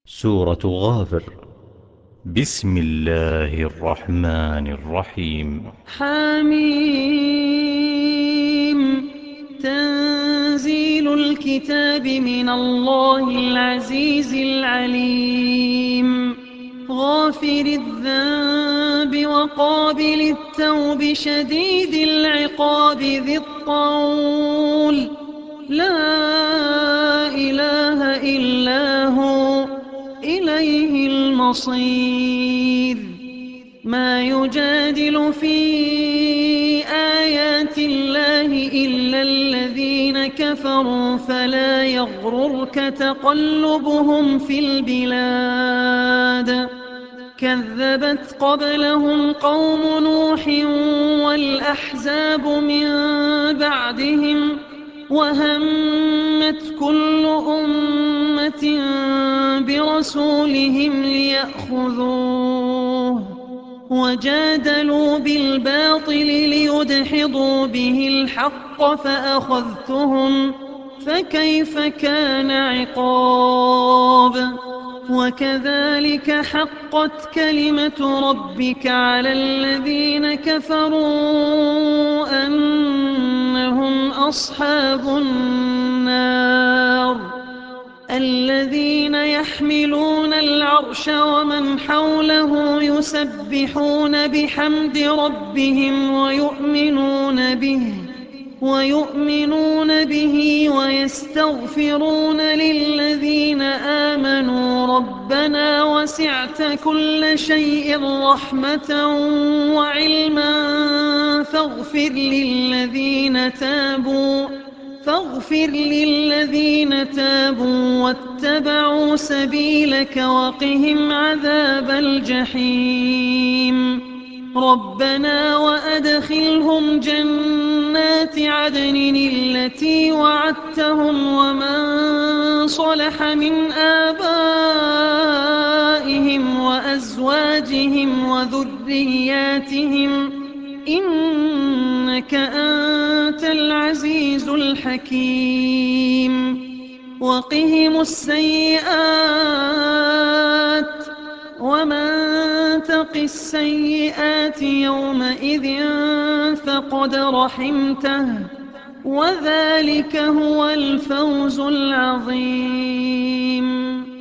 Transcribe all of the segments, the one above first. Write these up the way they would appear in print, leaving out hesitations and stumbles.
سورة غافر. بسم الله الرحمن الرحيم. حميم. تنزيل الكتاب من الله العزيز العليم. غافر الذنب وقابل التوب شديد العقاب ذي الطول. لا إله إلا هو إليه المصير. ما يجادل في آيات الله إلا الذين كفروا فلا يغررك تقلبهم في البلاد. كذبت قبلهم قوم نوح والأحزاب من بعدهم وهمت كل أمة برسولهم ليأخذوه وجادلوا بالباطل ليدحضوا به الحق فأخذتهم فكيف كان عقاب. وكذلك حقت كلمة ربك على الذين كفروا أنهم أصحاب النار. الذين يحملون العرش ومن حوله يسبحون بحمد ربهم ويؤمنون به ويستغفرون للذين آمنوا ربنا وسعت كل شيء رحمة وعلما فاغفر للذين تابوا واتبعوا سبيلك وقهم عذاب الجحيم. ربنا وأدخلهم جنات عدن التي وعدتهم ومن صلح من آبائهم وأزواجهم وذرياتهم إنك أنت العزيز الحكيم. وقهم السيئات ومن تق السيئات يومئذ فقد رحمته وذلك هو الفوز العظيم.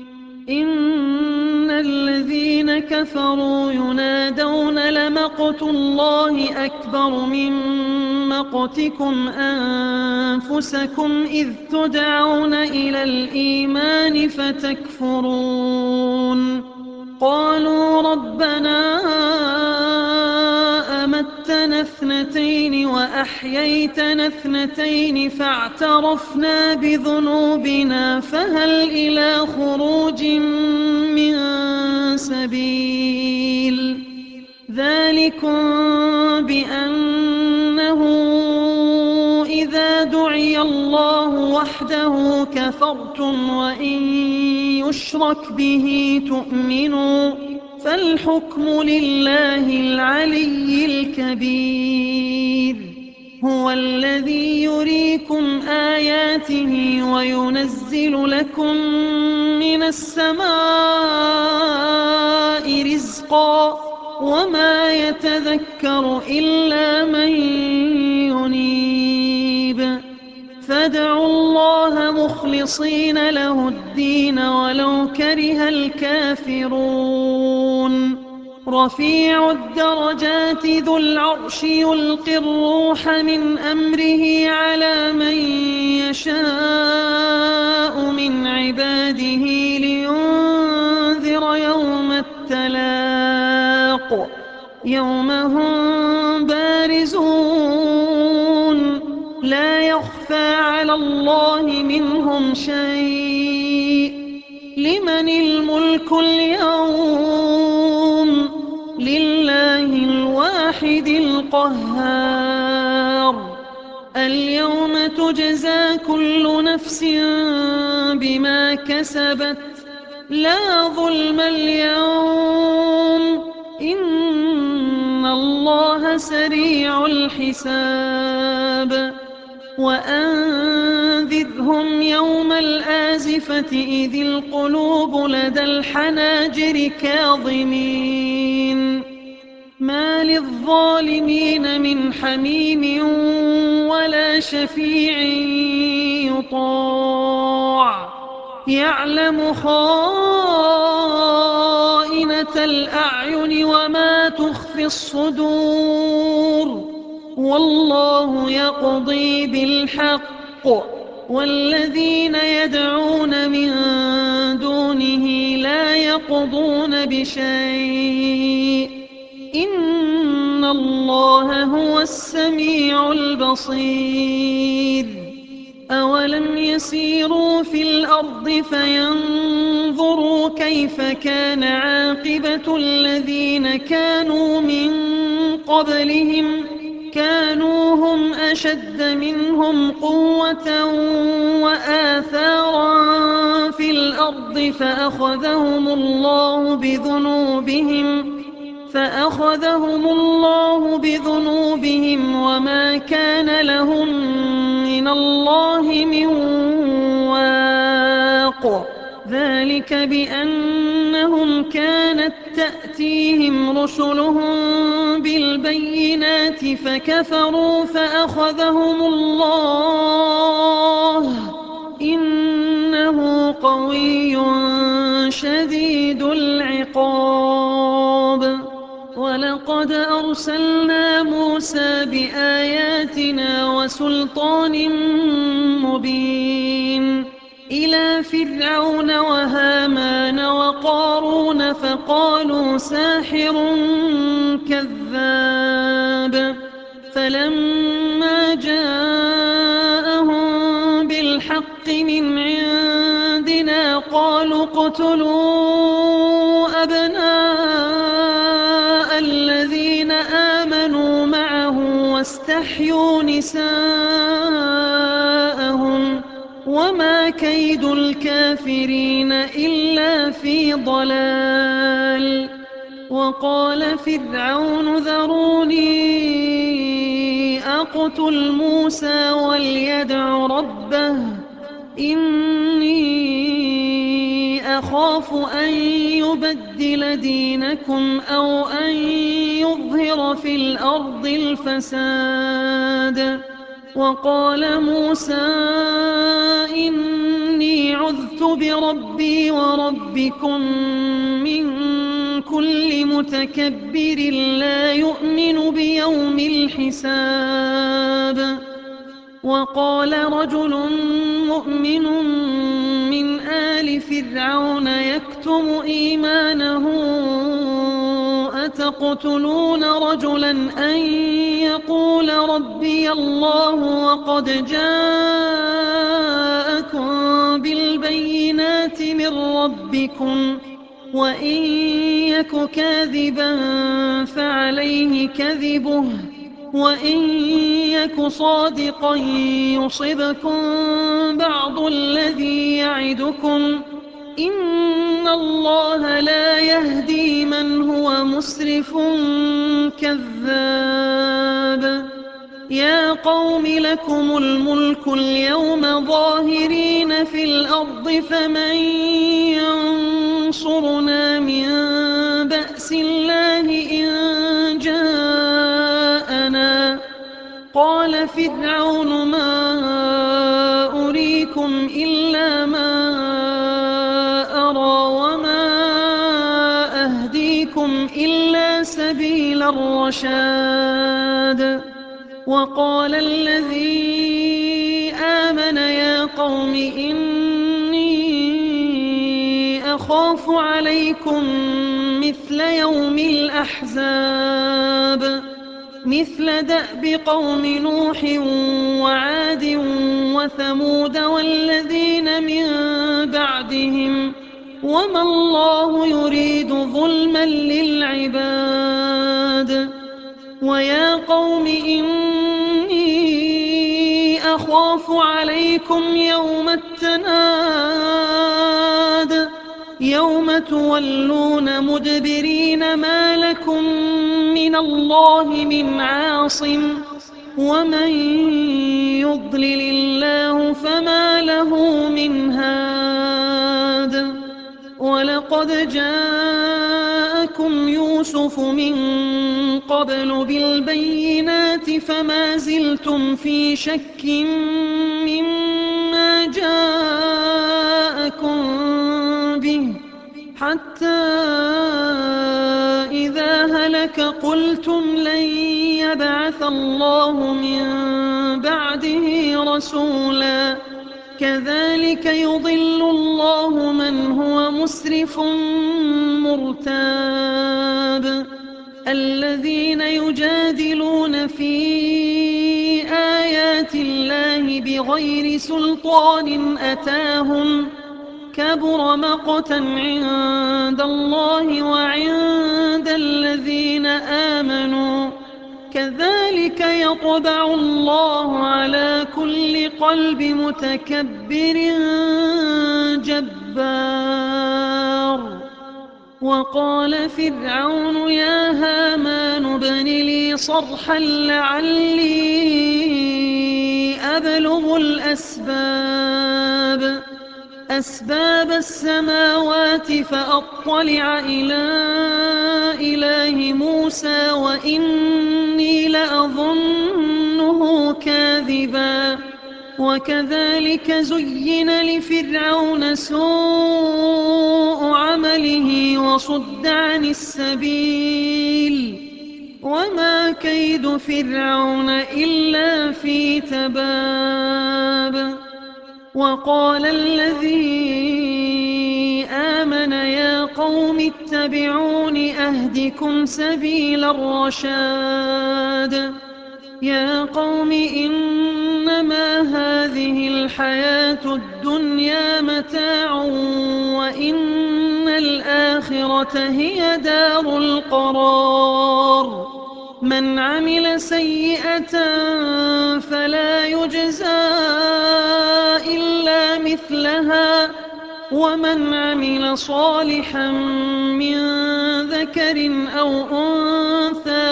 إن الذين كفروا ينادون لمقت الله أكبر من مقتكم أنفسكم إذ تدعون إلى الإيمان فتكفرون. قالوا ربنا أمتنا اثنتين وأحييتنا اثنتين فاعترفنا بذنوبنا فهل إلى خروج من سبيل. ذلكم بأنه إذا دعي الله وحده كفرتم وإن يشرك به تؤمنوا فالحكم لله العلي الكبير. هو الذي يريكم آياته وينزل لكم من السماء رزقا وما يتذكر إلا من ينيب. فادعوا الله مخلصين له الدين ولو كره الكافرون. رفيع الدرجات ذو العرش يلقي الروح من أمره على من يشاء من عباده لينذر يوم التلاق يوم هم بارزون لا يخفى على الله منهم شيء. لمن الملك اليوم؟ لله الواحد القهار. اليوم تجزى كل نفس بما كسبت لا ظلم اليوم إن الله سريع الحساب. وأنذرهم وأنذرهم يوم الآزفة إذ القلوب لدى الحناجر كاظمين ما للظالمين من حميم ولا شفيع يطاع يعلم خائنة الأعين وما تخفي الصدور والله يقضي بالحق والذين يدعون من دونه لا يقضون بشيء إن الله هو السميع البصير أولم يسيروا في الأرض فينظروا كيف كان عاقبة الذين كانوا من قبلهم كانوا هم أشد منهم قوة وآثارا في الأرض فأخذهم الله بذنوبهم وما كان لهم من الله من واق ذلك بأنهم كانت تأتيهم رسلهم بالبينات فكفروا فأخذهم الله إنه قوي شديد العقاب ولقد أرسلنا موسى بآياتنا وسلطان مبين إلى فرعون وهامان وقارون فقالوا ساحر كذاب فلما جاءهم بالحق من عندنا قالوا اقتلوا أبناء الذين آمنوا معه واستحيوا نساءهم وما كيد الكافرين إلا في ضلال وقال فرعون ذروني أقتل موسى وليدع ربه إني أخاف أن يبدل دينكم أو أن يظهر في الأرض الفساد وقال موسى إني عذت بربي وربكم من كل متكبر لا يؤمن بيوم الحساب وقال رجل مؤمن من آل فرعون يكتم إيمانه أتقتلون رجلا أن يقول ربي الله وقد جاءكم بالبينات من ربكم وإن يك كاذبا فعليه كذبه وإن يك صادقا يصبكم بعض الذي يعدكم إن الله لا يهدي من هو مسرف كذاب يا قوم لكم الملك اليوم ظاهرين في الأرض فمن ينصرنا من بأس الله إن جاءنا قال فرعون ما أريكم إلا ما أرى وما أهديكم إلا سبيل الرشاد وقال الذي آمن يا قوم إني أخاف عليكم مثل يوم الأحزاب مثل دأب قوم نوح وعاد وثمود والذين من بعدهم وما الله يريد ظلما للعباد ويا قوم إني أخاف عليكم يوم التناد يوم تولون مدبرين ما لكم من الله من عاصم ومن يضلل الله فما له من هاد ولقد جاءكم يوسف من قبل بالبينات فما زلتم في شك مما جاءكم به حتى إذا هلك قلتم لن يبعث الله من بعده رسولا كذلك يضل الله من هو مسرف مرتاب الذين يجادلون في آيات الله بغير سلطان أتاهم كبر مقتا عند الله وعند الذين آمنوا كذلك يطبع الله على كل قلب متكبر جبار وقال فرعون يا هامان ابن لي صرحا لعلي أبلغ أسباب السماوات فأطلع إلى إله موسى وإني لأظنه كاذبا وكذلك زين لفرعون سوء عمله وصد عن السبيل وما كيد فرعون إلا في تباب وقال الذي آمن يا قوم اتبعون أهدكم سبيل الرشاد يا قوم إنما هذه الحياة الدنيا متاع وإن الآخرة هي دار القرار من عمل سيئة فلا يجزى إلا مثلها ومن عمل صالحا من ذكر أو أنثى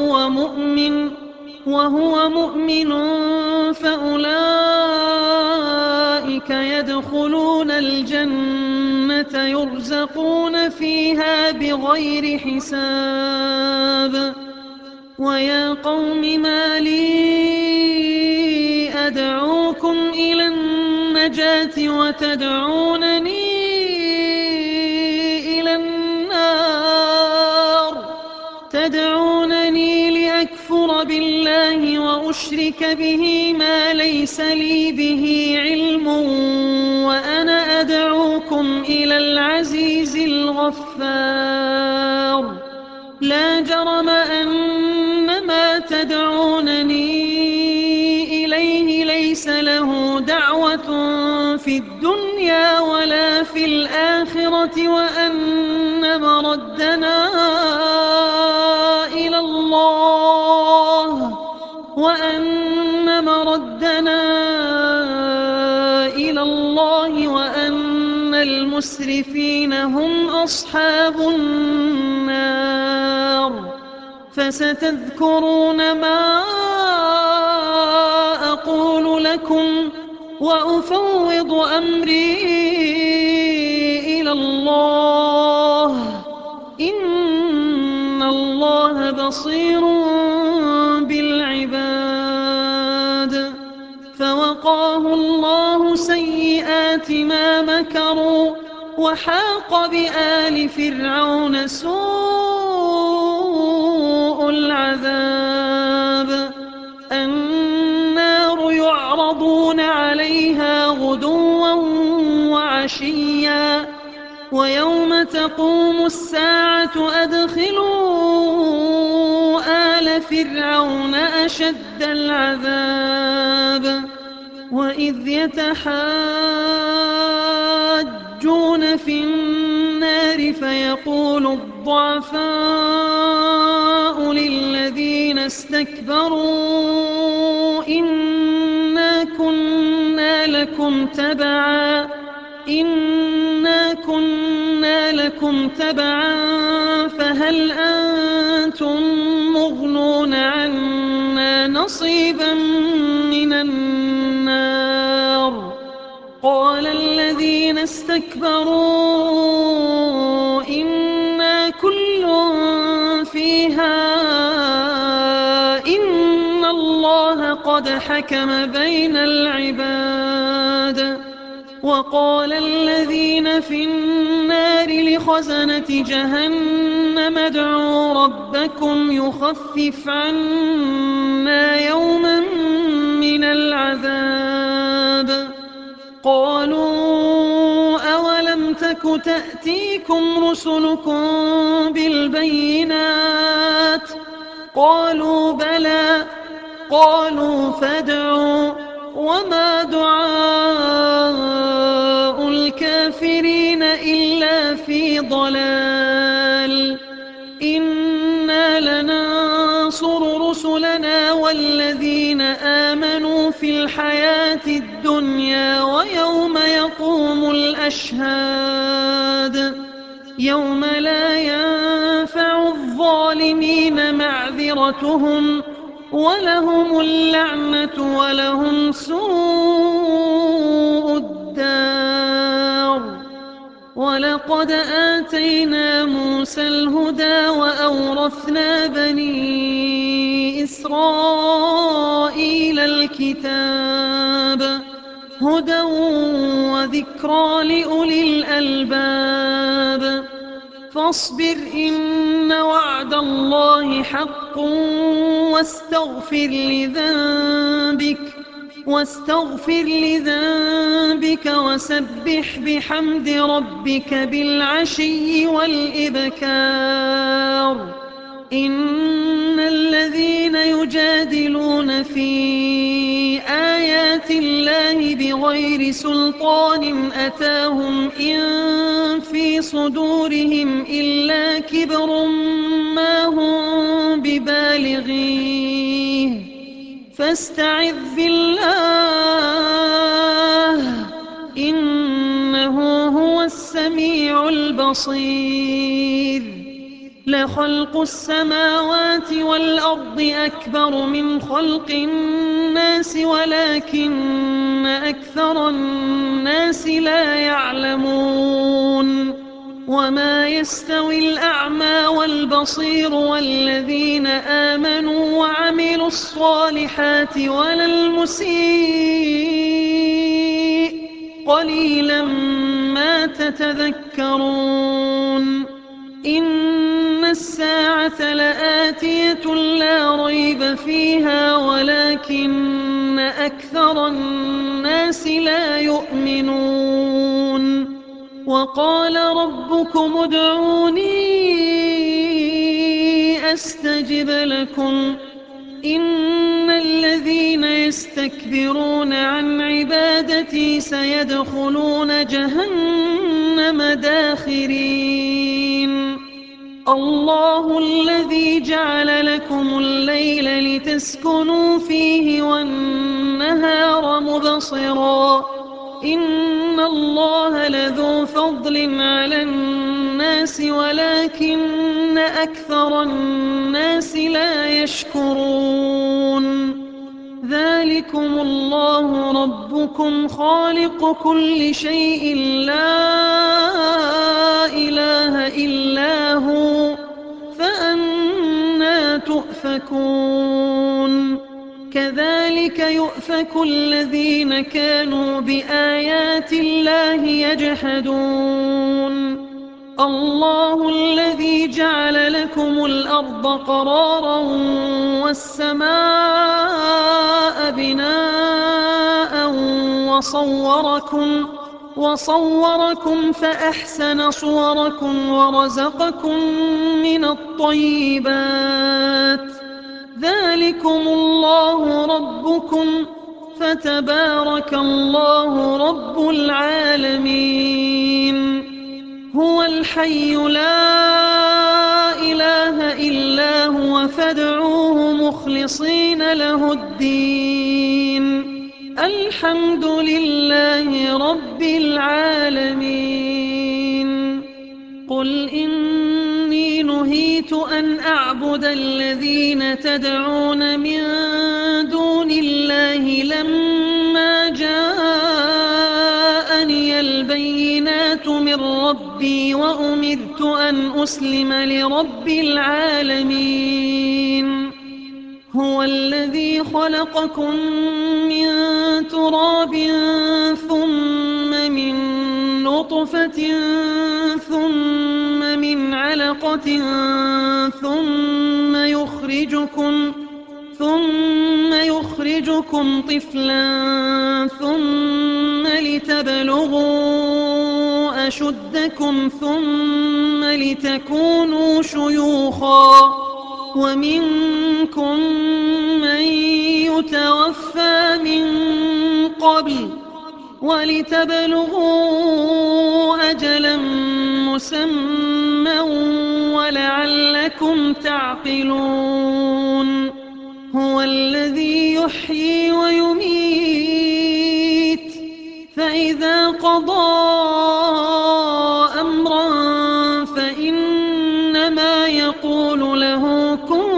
وهو مؤمن فأولئك يدخلون الجنة يرزقون فيها بغير حساب ويا قوم ما لي أدعوكم إلى النجاة وتدعونني إلى النار تدعونني لأكفر بالله وأشرك به ما ليس لي به علم وأنا أدعوكم إلى العزيز الغفار لا جرم أن ما تدعونني إليه ليس له دعوة في الدنيا ولا في الآخرة وأن مردنا إلى الله وأن المسرفين هم أصحاب النار فستذكرون ما أقول لكم وأفوض أمري إلى الله إن الله بصير بالعباد فوقاه الله سيئات ما مكروا وحاق بآل فرعون سوء العذاب النار يعرضون عليها غدوا وعشيا ويوم تقوم الساعة أدخلوا آل فرعون أشد العذاب وإذ يتحاجون في النار فيقول الضعفاء للذين استكبروا إنا كنا لكم تبعا إنا كنا لكم تبعا فهل أنتم مغنون عنا نصيبا من النار قال الذين استكبروا إنا كل فيها إن الله قد حكم بين العباد وقال الذين في النار لخزنة جهنم ادعوا ربكم يخفف عنا يوما من العذاب قالوا أولم تك تأتيكم رسلكم بالبينات قالوا بلى قالوا فادعوا وما دعاء الكافرين إلا في ضلال إنا لننصر رسلنا والذين آمنوا في الحياة الدنيا ويوم يقوم الأشهاد يوم لا ينفع الظالمين معذرتهم ولهم اللعنة ولهم سوء الدار ولقد آتينا موسى الهدى وأورثنا بني إسرائيل الكتاب هدى وذكرى لأولي الألباب فاصبر إن وعد الله حق واستغفر لذنبك وسبح بحمد ربك بالعشي والإبكار إن الذين يجادلون في آيات الله بغير سلطان أتاهم إن في صدورهم إلا كبر ما هم ببالغيه فاستعذ بالله إنه هو السميع البصير لخلق السماوات والأرض أكبر من خلق الناس ولكن أكثر الناس لا يعلمون وما يستوي الأعمى والبصير والذين آمنوا وعملوا الصالحات ولا المسيء قليلا ما تتذكرون إن الساعة لآتية لا ريب فيها ولكن أكثر الناس لا يؤمنون وقال ربكم ادعوني أستجب لكم إن الذين يستكبرون عن عبادتي سيدخلون جهنم داخرين الله الذي جعل لكم الليل لتسكنوا فيه والنهار مبصرا إن الله لذو فضل على الناس ولكن أكثر الناس لا يشكرون ذلكم الله ربكم خالق كل شيء لا إله إلا هو فأنى تؤفكون كذلك يؤفك الذين كانوا بآيات الله يجحدون الله الذي جعل لكم الأرض قرارا والسماء بناء وصوركم فأحسن صوركم ورزقكم من الطيبات ذلكم الله ربكم فتبارك الله رب العالمين هو الحي لا إله إلا هو فادعوه مخلصين له الدين الحمد لله رب العالمين. قل إني نهيت أن أعبد الذين تدعون من دون الله لما جاءني البينات من ربي وأمرت أن أسلم لرب العالمين. هو الذي خلقكم من تراب ثم من نطفة ثم من علقة ثم يخرجكم طفلا ثم لتبلغوا أشدكم ثم لتكونوا شيوخا ومنكم من يتوفى من قبل ولتبلغوا أجلا مسمى ولعلكم تعقلون. هو الذي يحيي ويميت فإذا قضى أمرا فإنما يقول له كن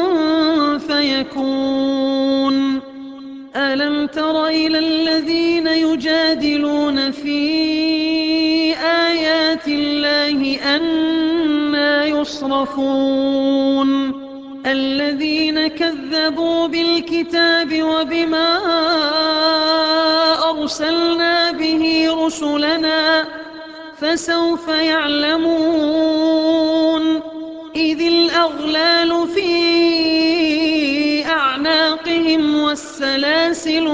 فيكون. ألم تر إلى الذين يجادلون في آيات الله أنى يصرفون الذين كذبوا بالكتاب وبما أرسلنا به رسلنا فسوف يعلمون إذ الأغلال في أعناقهم والسلاسل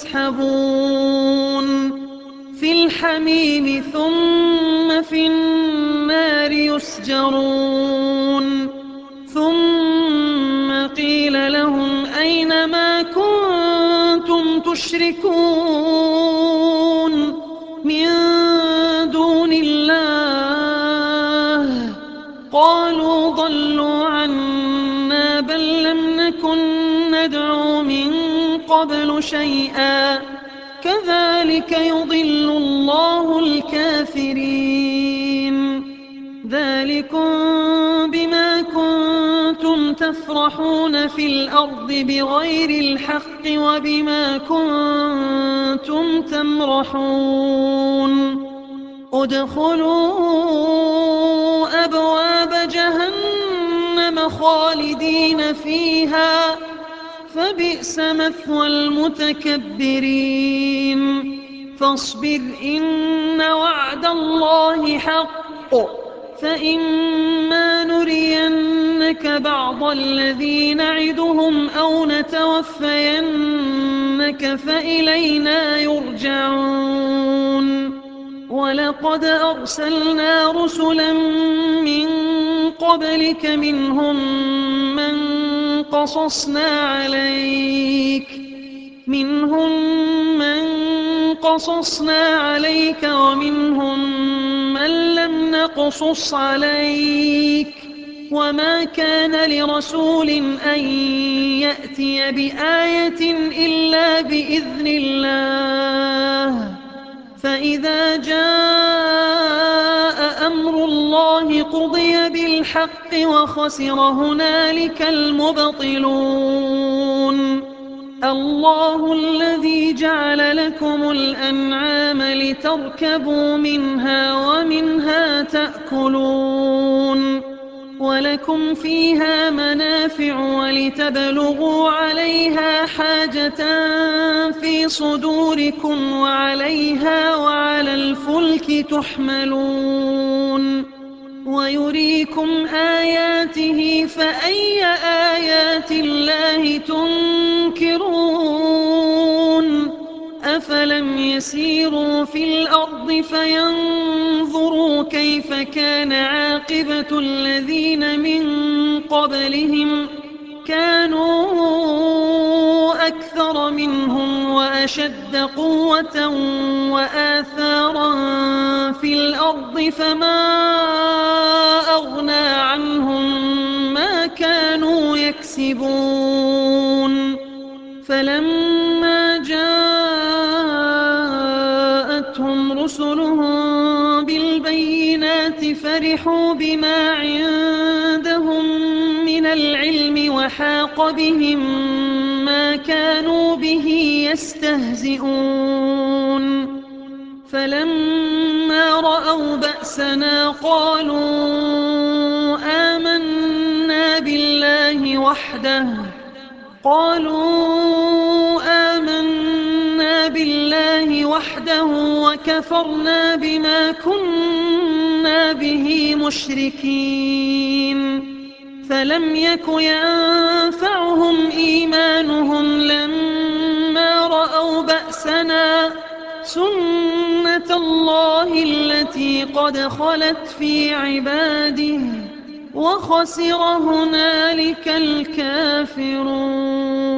يسحبون في الحميم ثم في النار يسجرون ثم قيل لهم أين ما كنتم تشركون من دون الله قالوا ضلوا عنا بل لم نكن ندعو من قبل شيئا كذلك يضل الله الكافرين. ذلكم بما كنتم تفرحون في الأرض بغير الحق وبما كنتم تمرحون. ادخلوا أبواب جهنم خالدين فيها فبئس مثوى المتكبرين. فاصبر إن وعد الله حق فإما نرينك بعض الذي نعدهم أو نتوفينك فإلينا يرجعون. ولقد أرسلنا رسلا من قبلك منهم من قصصنا عليك ومنهم من لم نقصص عليك وما كان لرسول أن يأتي بآية إلا بإذن الله. فإذا جاء أمر الله قضي بالحق وخسر هنالك المبطلون. الله الذي جعل لكم الأنعام لتركبوا منها ومنها تأكلون ولكم فيها منافع ولتبلغوا عليها حاجة في صدوركم وعليها وعلى الفلك تحملون ويريكم آياته فأي آيات الله تنكرون. أفلم يسيروا في الأرض فينظروا كيف كان عاقبة الذين من قبلهم كانوا أكثر منهم وأشد قوة وآثارا في الأرض فما أغنى عنهم ما كانوا يكسبون. فلما جاء فرحوا بما عندهم من العلم وحاق بهم ما كانوا به يستهزئون فلما رأوا بأسنا قالوا آمنا بالله وحده وكفرنا بما كنا به مشركين فلم يك ينفعهم إيمانهم لما رأوا بأسنا سنة الله التي قد خلت في عباده وخسر هنالك الكافرون.